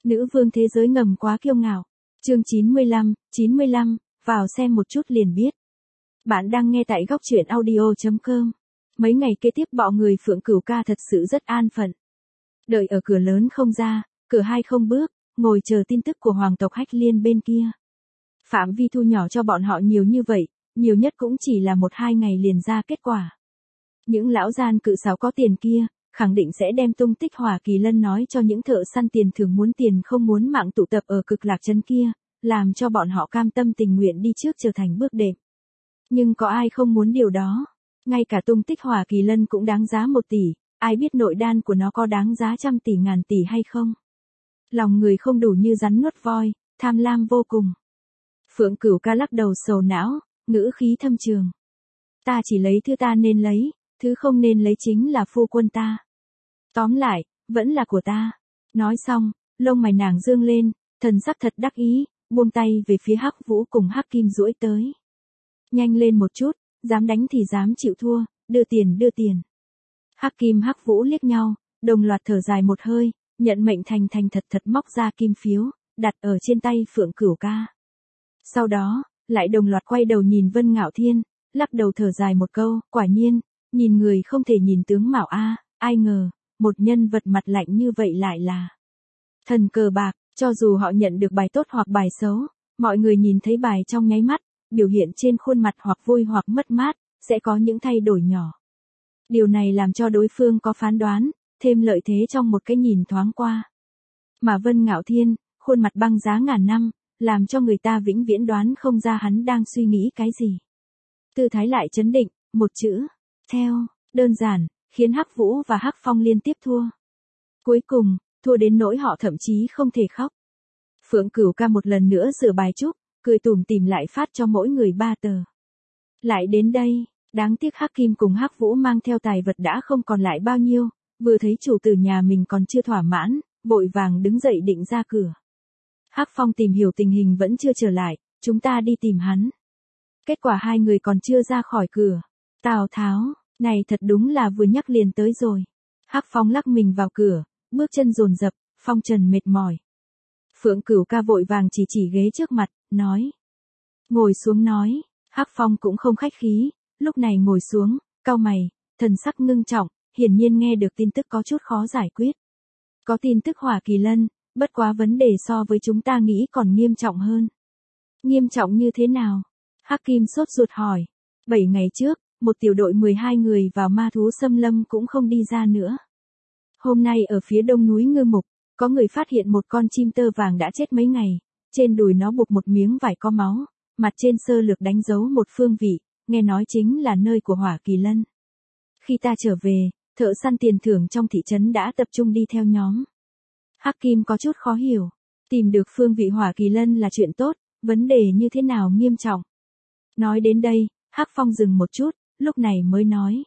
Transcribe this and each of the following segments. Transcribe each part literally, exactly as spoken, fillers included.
Nữ vương thế giới ngầm quá kiêu ngạo. Chương chín mươi lăm, chín mươi lăm, vào xem một chút liền biết. Bạn đang nghe tại góc truyện audio chấm com. Mấy ngày kế tiếp bọ người Phượng Cửu ca thật sự rất an phận. Đợi ở cửa lớn không ra, cửa hai không bước, ngồi chờ tin tức của hoàng tộc Hách Liên bên kia. Phạm vi thu nhỏ cho bọn họ nhiều như vậy, nhiều nhất cũng chỉ là một hai ngày liền ra kết quả. Những lão gian cự sáo có tiền kia, khẳng định sẽ đem tung tích Hỏa Kỳ Lân nói cho những thợ săn tiền thường muốn tiền không muốn mạng tụ tập ở Cực Lạc Trấn kia, làm cho bọn họ cam tâm tình nguyện đi trước trở thành bước đệm. Nhưng có ai không muốn điều đó? Ngay cả tung tích Hỏa Kỳ Lân cũng đáng giá một tỷ, ai biết nội đan của nó có đáng giá trăm tỷ ngàn tỷ hay không? Lòng người không đủ như rắn nuốt voi, tham lam vô cùng. Phượng Cửu ca lắc đầu sầu não, ngữ khí thâm trường. Ta chỉ lấy thứ ta nên lấy, thứ không nên lấy chính là phu quân ta. Tóm lại, vẫn là của ta. Nói xong, lông mày nàng dương lên, thần sắc thật đắc ý, buông tay về phía Hắc Vũ cùng Hắc Kim duỗi tới. Nhanh lên một chút, dám đánh thì dám chịu thua, đưa tiền đưa tiền. Hắc Kim Hắc Vũ liếc nhau, đồng loạt thở dài một hơi, nhận mệnh thành thành thật thật móc ra kim phiếu, đặt ở trên tay Phượng Cửu ca. Sau đó, lại đồng loạt quay đầu nhìn Vân Ngạo Thiên, lắc đầu thở dài một câu, quả nhiên, nhìn người không thể nhìn tướng mạo a, ai ngờ, một nhân vật mặt lạnh như vậy lại là thần cờ bạc. Cho dù họ nhận được bài tốt hoặc bài xấu, mọi người nhìn thấy bài trong nháy mắt, biểu hiện trên khuôn mặt hoặc vui hoặc mất mát, sẽ có những thay đổi nhỏ. Điều này làm cho đối phương có phán đoán, thêm lợi thế trong một cái nhìn thoáng qua. Mà Vân Ngạo Thiên, khuôn mặt băng giá ngàn năm, làm cho người ta vĩnh viễn đoán không ra hắn đang suy nghĩ cái gì. Tư thái lại trấn định, một chữ, theo, đơn giản, khiến Hắc Vũ và Hắc Phong liên tiếp thua. Cuối cùng, thua đến nỗi họ thậm chí không thể khóc. Phượng Cửu ca một lần nữa sửa bài chúc, cười tủm tỉm lại phát cho mỗi người ba tờ. Lại đến đây, đáng tiếc Hắc Kim cùng Hắc Vũ mang theo tài vật đã không còn lại bao nhiêu, vừa thấy chủ tử nhà mình còn chưa thỏa mãn, vội vàng đứng dậy định ra cửa. Hắc Phong tìm hiểu tình hình vẫn chưa trở lại, chúng ta đi tìm hắn. Kết quả hai người còn chưa ra khỏi cửa. Tào Tháo, này thật đúng là vừa nhắc liền tới rồi. Hắc Phong lắc mình vào cửa, bước chân dồn dập, phong trần mệt mỏi. Phượng Cửu ca vội vàng chỉ chỉ ghế trước mặt, nói. Ngồi xuống nói, Hắc Phong cũng không khách khí, lúc này ngồi xuống, cau mày, thần sắc ngưng trọng, hiển nhiên nghe được tin tức có chút khó giải quyết. Có tin tức Hỏa Kỳ Lân, bất quá vấn đề so với chúng ta nghĩ còn nghiêm trọng hơn. Nghiêm trọng như thế nào? Hắc Kim sốt ruột hỏi. Bảy ngày trước, một tiểu đội mười hai người vào ma thú xâm lâm cũng không đi ra nữa. Hôm nay ở phía đông núi Ngư Mục, có người phát hiện một con chim tơ vàng đã chết mấy ngày, trên đùi nó buộc một miếng vải có máu, mặt trên sơ lược đánh dấu một phương vị, nghe nói chính là nơi của Hỏa Kỳ Lân. Khi ta trở về, thợ săn tiền thưởng trong thị trấn đã tập trung đi theo nhóm. Hắc Kim có chút khó hiểu, tìm được phương vị Hỏa Kỳ Lân là chuyện tốt, vấn đề như thế nào nghiêm trọng. Nói đến đây, Hắc Phong dừng một chút, lúc này mới nói.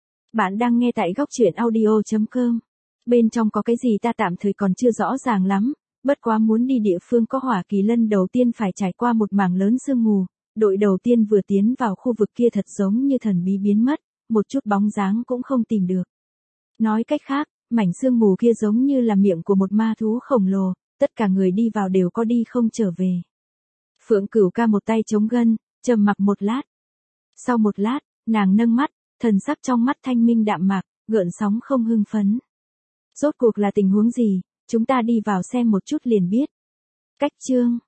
Bạn đang nghe tại góc truyện audio chấm com. Bên trong có cái gì ta tạm thời còn chưa rõ ràng lắm, bất quá muốn đi địa phương có Hỏa Kỳ Lân đầu tiên phải trải qua một mảng lớn sương mù, đội đầu tiên vừa tiến vào khu vực kia thật giống như thần bí biến mất, một chút bóng dáng cũng không tìm được. Nói cách khác, mảnh sương mù kia giống như là miệng của một ma thú khổng lồ, tất cả người đi vào đều có đi không trở về. Phượng Cửu ca một tay chống gân, trầm mặc một lát. Sau một lát, nàng nâng mắt, thần sắc trong mắt thanh minh đạm mạc, gợn sóng không hưng phấn. Rốt cuộc là tình huống gì, chúng ta đi vào xem một chút liền biết. Cách chương